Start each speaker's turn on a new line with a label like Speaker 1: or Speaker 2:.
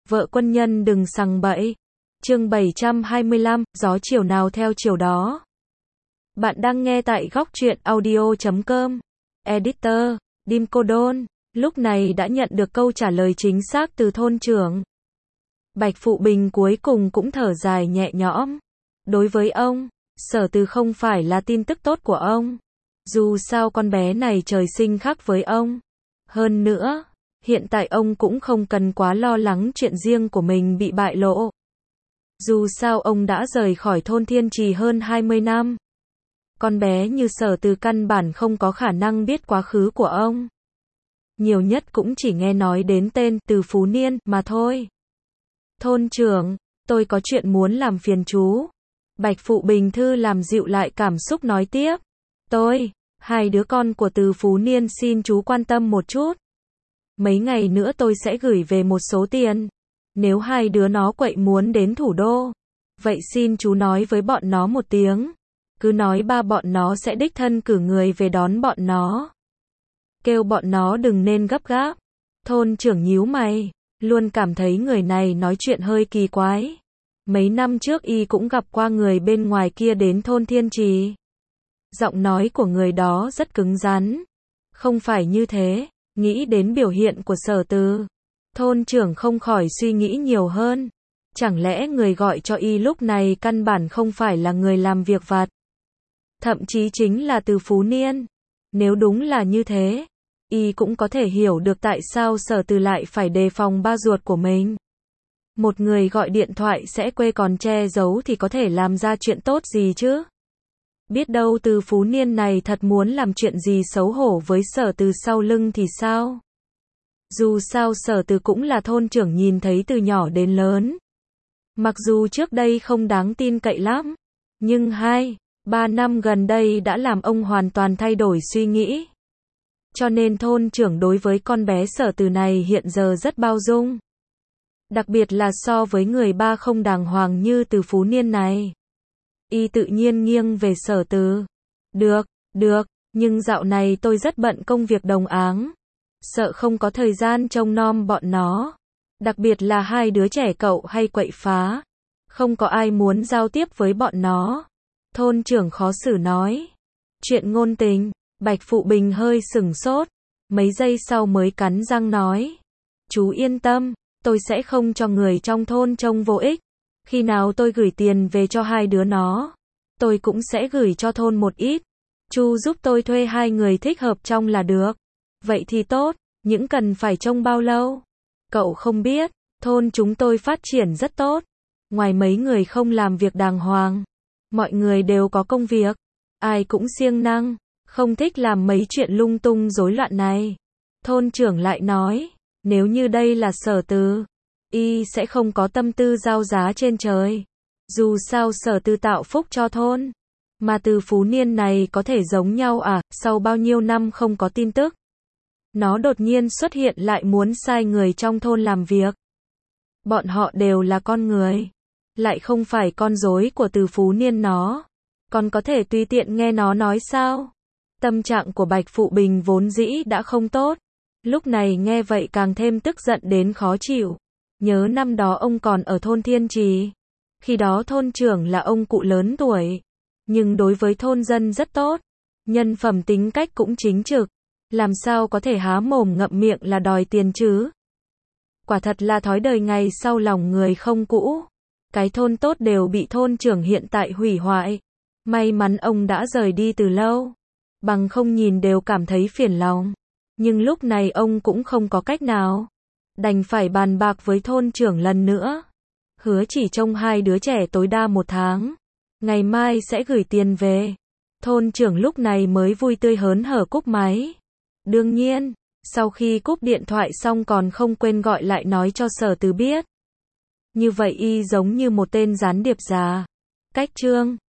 Speaker 1: Vợ quân nhân đừng sằng bậy. Chương 725, gió chiều nào theo chiều đó. Bạn đang nghe tại góc truyện audio.com. Editor, Dim Cô Đôn, lúc này đã nhận được câu trả lời chính xác từ thôn trưởng. Bạch Phụ Bình cuối cùng cũng thở dài nhẹ nhõm. Đối với ông, Sở Từ không phải là tin tức tốt của ông. Dù sao con bé này trời sinh khác với ông. Hơn nữa, hiện tại ông cũng không cần quá lo lắng chuyện riêng của mình bị bại lộ. Dù sao ông đã rời khỏi thôn Thiên Trì hơn 20 năm. Con bé như Sở Từ căn bản không có khả năng biết quá khứ của ông. Nhiều nhất cũng chỉ nghe nói đến tên Từ Phú Niên mà thôi. Thôn trưởng, tôi có chuyện muốn làm phiền chú. Bạch Phụ Bình thư làm dịu lại cảm xúc nói tiếp. Hai đứa con của Từ Phú Niên xin chú quan tâm một chút. Mấy ngày nữa tôi sẽ gửi về một số tiền. Nếu hai đứa nó quậy muốn đến thủ đô, vậy xin chú nói với bọn nó một tiếng. Cứ nói ba bọn nó sẽ đích thân cử người về đón bọn nó. Kêu bọn nó đừng nên gấp gáp. Thôn trưởng nhíu mày, luôn cảm thấy người này nói chuyện hơi kỳ quái. Mấy năm trước y cũng gặp qua người bên ngoài kia đến thôn Thiên Trì. Giọng nói của người đó rất cứng rắn. Không phải như thế, nghĩ đến biểu hiện của Sở Từ. Thôn trưởng không khỏi suy nghĩ nhiều hơn. Chẳng lẽ người gọi cho y lúc này căn bản không phải là người làm việc vặt? Thậm chí chính là Từ Phú Niên. Nếu đúng là như thế, y cũng có thể hiểu được tại sao Sở Từ lại phải đề phòng ba ruột của mình. Một người gọi điện thoại sẽ quê còn che giấu thì có thể làm ra chuyện tốt gì chứ? Biết đâu Từ Phú Niên này thật muốn làm chuyện gì xấu hổ với Sở Từ sau lưng thì sao? Dù sao Sở Từ cũng là thôn trưởng nhìn thấy từ nhỏ đến lớn. Mặc dù trước đây không đáng tin cậy lắm, nhưng 2-3 năm gần đây đã làm ông hoàn toàn thay đổi suy nghĩ. Cho nên thôn trưởng đối với con bé Sở Từ này hiện giờ rất bao dung. Đặc biệt là so với người ba không đàng hoàng như Từ Phú Niên này. Y tự nhiên nghiêng về Sở Từ. Được, nhưng dạo này tôi rất bận công việc đồng áng. Sợ không có thời gian trông nom bọn nó. Đặc biệt là hai đứa trẻ cậu hay quậy phá. Không có ai muốn giao tiếp với bọn nó. Thôn trưởng khó xử nói. Chuyện ngôn tình, Bạch Phụ Bình hơi sửng sốt. Mấy giây sau mới cắn răng nói. Chú yên tâm, tôi sẽ không cho người trong thôn trông vô ích. Khi nào tôi gửi tiền về cho hai đứa nó, tôi cũng sẽ gửi cho thôn một ít. Chú giúp tôi thuê hai người thích hợp trong là được. Vậy thì tốt, những cần phải trông bao lâu? Cậu không biết, thôn chúng tôi phát triển rất tốt. Ngoài mấy người không làm việc đàng hoàng, mọi người đều có công việc. Ai cũng siêng năng, không thích làm mấy chuyện lung tung rối loạn này. Thôn trưởng lại nói, nếu như đây là Sở Từ, y sẽ không có tâm tư giao giá trên trời. Dù sao Sở Từ tạo phúc cho thôn. Mà Từ Phú Niên này có thể giống nhau à, sau bao nhiêu năm không có tin tức. Nó đột nhiên xuất hiện lại muốn sai người trong thôn làm việc. Bọn họ đều là con người. Lại không phải con rối của Từ Phú Niên nó. Còn có thể tùy tiện nghe nó nói sao? Tâm trạng của Bạch Phụ Bình vốn dĩ đã không tốt. Lúc này nghe vậy càng thêm tức giận đến khó chịu. Nhớ năm đó ông còn ở thôn Thiên Trì. Khi đó thôn trưởng là ông cụ lớn tuổi. Nhưng đối với thôn dân rất tốt. Nhân phẩm tính cách cũng chính trực. Làm sao có thể há mồm ngậm miệng là đòi tiền chứ? Quả thật là thói đời ngày sau lòng người không cũ. Cái thôn tốt đều bị thôn trưởng hiện tại hủy hoại. May mắn ông đã rời đi từ lâu. Bằng không nhìn đều cảm thấy phiền lòng. Nhưng lúc này ông cũng không có cách nào. Đành phải bàn bạc với thôn trưởng lần nữa. Hứa chỉ trông hai đứa trẻ tối đa 1 tháng. Ngày mai sẽ gửi tiền về. Thôn trưởng lúc này mới vui tươi hớn hở cúp máy. Đương nhiên, sau khi cúp điện thoại xong còn không quên gọi lại nói cho Sở Từ biết. Như vậy y giống như một tên gián điệp già. Cách chương